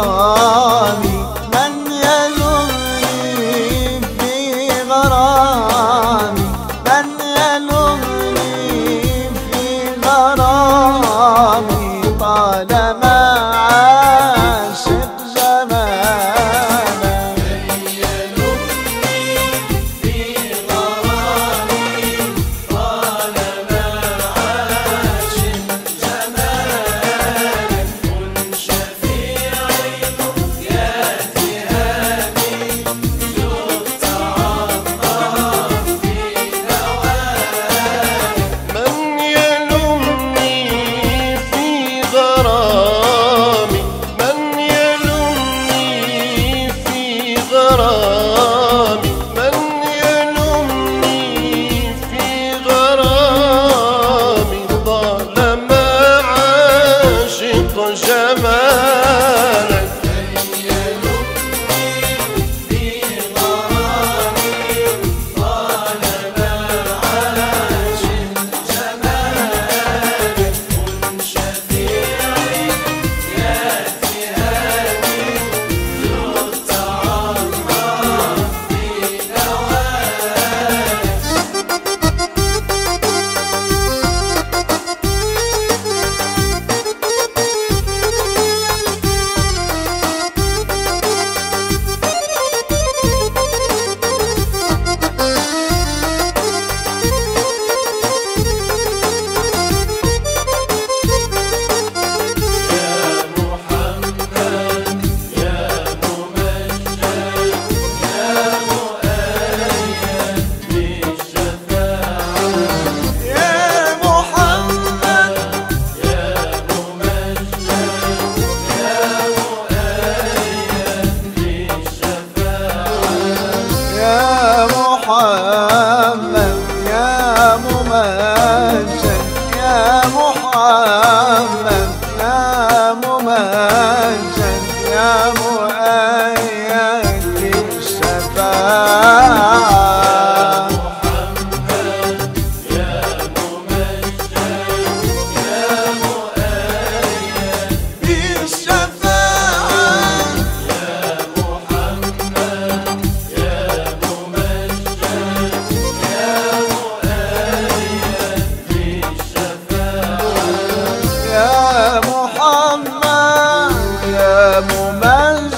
غرامي، من يلومني في غرامي، من يلومني في غرامي، طالما عاشق جمالك. من يلومني في غرامي، طالما عاشق جمالك، كن شفيعي يا تهامي، زرت عطار في نوالك. من يلومني في غرامي، من يلومني في غرامي، من يلومني في غرامي، طالما عاشق جمالك. من يلومني في غرامي، طالما عاشق جمالك، كن شفيعي يا تهامي، زرت عطار في نوالك. يا محمد يا ممجد، يا محمد يا ممجد، يا مؤيد بالشفاعة. يا محمد يا ممجد